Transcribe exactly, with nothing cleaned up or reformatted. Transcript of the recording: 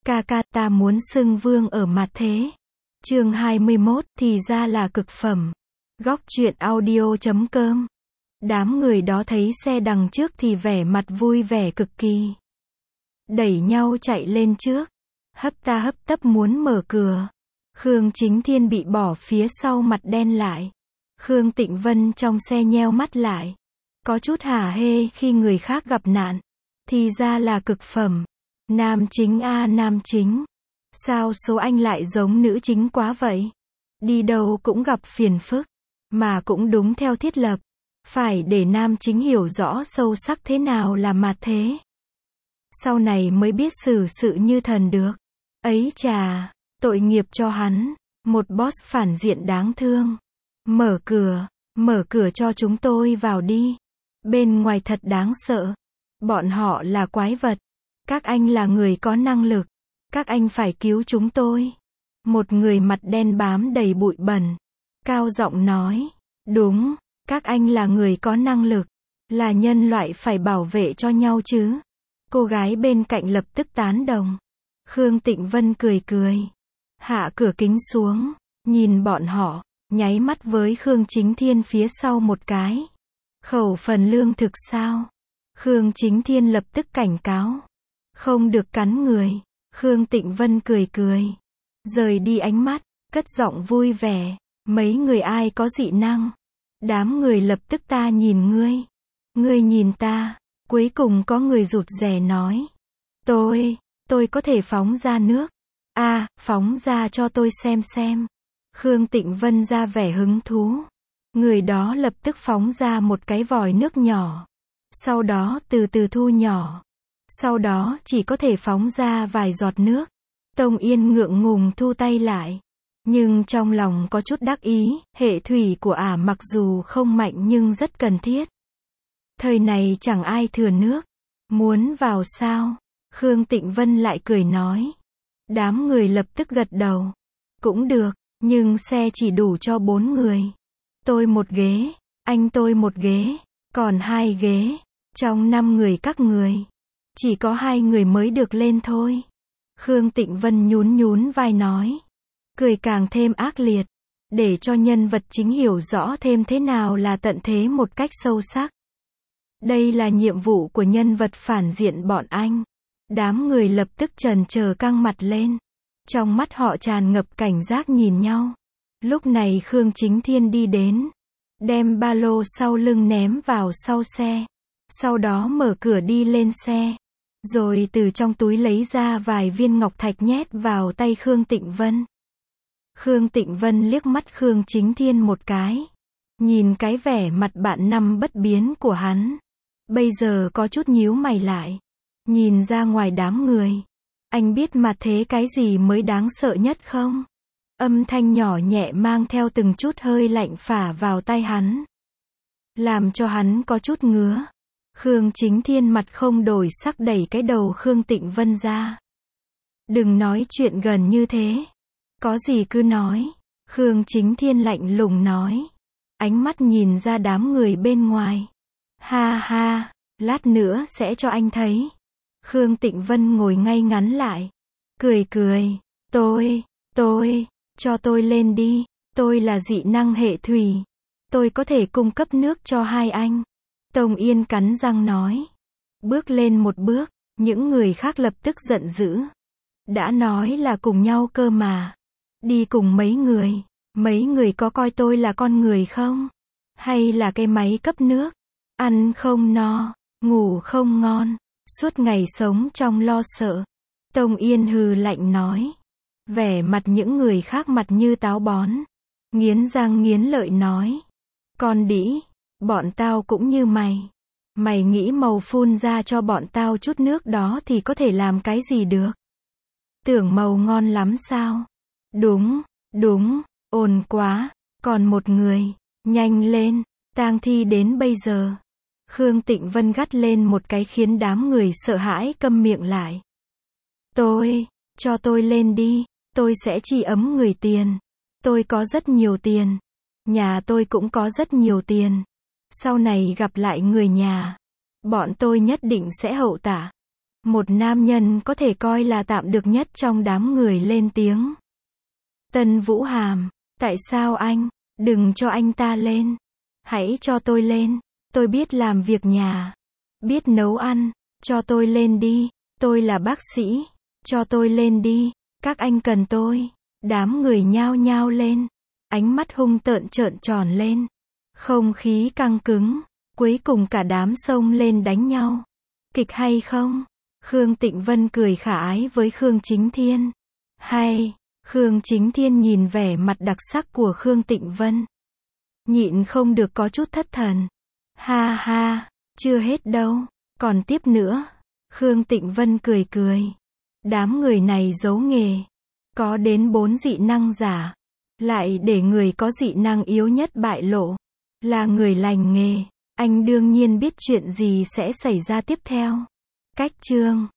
Ca ca, ta muốn xưng vương ở mặt thế. Chương hai mươi mốt, thì ra là cực phẩm. Góc truyện audio chấm com. Đám người đó thấy xe đằng trước thì vẻ mặt vui vẻ cực kỳ. Đẩy nhau chạy lên trước. Hấp ta hấp tấp muốn mở cửa. Khương Chính Thiên bị bỏ phía sau, mặt đen lại. Khương Tịnh Vân trong xe nheo mắt lại. Có chút hả hê khi người khác gặp nạn. Thì ra là cực phẩm. Nam chính a nam chính. Sao số anh lại giống nữ chính quá vậy? Đi đâu cũng gặp phiền phức. Mà cũng đúng theo thiết lập. Phải để nam chính hiểu rõ sâu sắc thế nào là mặt thế. Sau này mới biết xử sự như thần được. Ấy chà, tội nghiệp cho hắn. Một boss phản diện đáng thương. Mở cửa, mở cửa cho chúng tôi vào đi. Bên ngoài thật đáng sợ. Bọn họ là quái vật. Các anh là người có năng lực. Các anh phải cứu chúng tôi. Một người mặt đen bám đầy bụi bẩn. Cao giọng nói. Đúng, các anh là người có năng lực. Là nhân loại phải bảo vệ cho nhau chứ. Cô gái bên cạnh lập tức tán đồng. Khương Tịnh Vân cười cười. Hạ cửa kính xuống. Nhìn bọn họ. Nháy mắt với Khương Chính Thiên phía sau một cái. Khẩu phần lương thực sao? Khương Chính Thiên lập tức cảnh cáo. Không được cắn người. Khương Tịnh Vân cười cười. Rời đi ánh mắt. Cất giọng vui vẻ. Mấy người ai có dị năng? Đám người lập tức ta nhìn ngươi. Ngươi nhìn ta. Cuối cùng có người rụt rè nói. Tôi, tôi có thể phóng ra nước. À, phóng ra cho tôi xem xem. Khương Tịnh Vân ra vẻ hứng thú. Người đó lập tức phóng ra một cái vòi nước nhỏ. Sau đó từ từ thu nhỏ. Sau đó chỉ có thể phóng ra vài giọt nước. Tông Yên ngượng ngùng thu tay lại. Nhưng trong lòng có chút đắc ý, hệ thủy của ả mặc dù không mạnh nhưng rất cần thiết. Thời này chẳng ai thừa nước. Muốn vào sao? Khương Tịnh Vân lại cười nói. Đám người lập tức gật đầu. Cũng được, nhưng xe chỉ đủ cho bốn người. Tôi một ghế, anh tôi một ghế, còn hai ghế. Trong năm người các người, chỉ có hai người mới được lên thôi. Khương Tịnh Vân nhún nhún vai nói. Cười càng thêm ác liệt. Để cho nhân vật chính hiểu rõ thêm thế nào là tận thế một cách sâu sắc. Đây là nhiệm vụ của nhân vật phản diện bọn anh. Đám người lập tức trần chờ căng mặt lên. Trong mắt họ tràn ngập cảnh giác nhìn nhau. Lúc này Khương Chính Thiên đi đến. Đem ba lô sau lưng ném vào sau xe. Sau đó mở cửa đi lên xe. Rồi từ trong túi lấy ra vài viên ngọc thạch nhét vào tay Khương Tịnh Vân. Khương Tịnh Vân liếc mắt Khương Chính Thiên một cái. Nhìn cái vẻ mặt bạn năm bất biến của hắn. Bây giờ có chút nhíu mày lại. Nhìn ra ngoài đám người. Anh biết mà thế cái gì mới đáng sợ nhất không? Âm thanh nhỏ nhẹ mang theo từng chút hơi lạnh phả vào tai hắn. Làm cho hắn có chút ngứa. Khương Chính Thiên mặt không đổi sắc đẩy cái đầu Khương Tịnh Vân ra. Đừng nói chuyện gần như thế. Có gì cứ nói. Khương Chính Thiên lạnh lùng nói. Ánh mắt nhìn ra đám người bên ngoài. Ha ha, lát nữa sẽ cho anh thấy. Khương Tịnh Vân ngồi ngay ngắn lại. Cười cười. Tôi, tôi, cho tôi lên đi. Tôi là dị năng hệ thủy. Tôi có thể cung cấp nước cho hai anh. Tông Yên cắn răng nói. Bước lên một bước. Những người khác lập tức giận dữ. Đã nói là cùng nhau cơ mà. Đi cùng mấy người. Mấy người có coi tôi là con người không? Hay là cái máy cấp nước? Ăn không no, ngủ không ngon. Suốt ngày sống trong lo sợ. Tông Yên hừ lạnh nói. Vẻ mặt những người khác mặt như táo bón. Nghiến răng nghiến lợi nói. Con đĩ, bọn tao cũng như mày. Mày nghĩ màu phun ra cho bọn tao chút nước đó thì có thể làm cái gì được? Tưởng màu ngon lắm sao? Đúng, đúng, ồn quá. Còn một người, nhanh lên, tang thi đến bây giờ. Khương Tịnh Vân gắt lên một cái khiến đám người sợ hãi câm miệng lại. Tôi, cho tôi lên đi, tôi sẽ chi ấm người tiền. Tôi có rất nhiều tiền. Nhà tôi cũng có rất nhiều tiền. Sau này gặp lại người nhà. Bọn tôi nhất định sẽ hậu tạ. Một nam nhân có thể coi là tạm được nhất trong đám người lên tiếng. Tân Vũ Hàm, tại sao anh, đừng cho anh ta lên. Hãy cho tôi lên, tôi biết làm việc nhà, biết nấu ăn, cho tôi lên đi, tôi là bác sĩ, cho tôi lên đi, các anh cần tôi. Đám người nhao nhao lên, ánh mắt hung tợn trợn tròn lên, không khí căng cứng, cuối cùng cả đám xông lên đánh nhau. Kịch hay không? Khương Tịnh Vân cười khả ái với Khương Chính Thiên. Hay. Khương Chính Thiên nhìn vẻ mặt đặc sắc của Khương Tịnh Vân, nhịn không được có chút thất thần. Ha ha, chưa hết đâu, còn tiếp nữa. Khương Tịnh Vân cười cười. Đám người này giấu nghề, có đến bốn dị năng giả, lại để người có dị năng yếu nhất bại lộ, là người lành nghề, anh đương nhiên biết chuyện gì sẽ xảy ra tiếp theo. Cách chương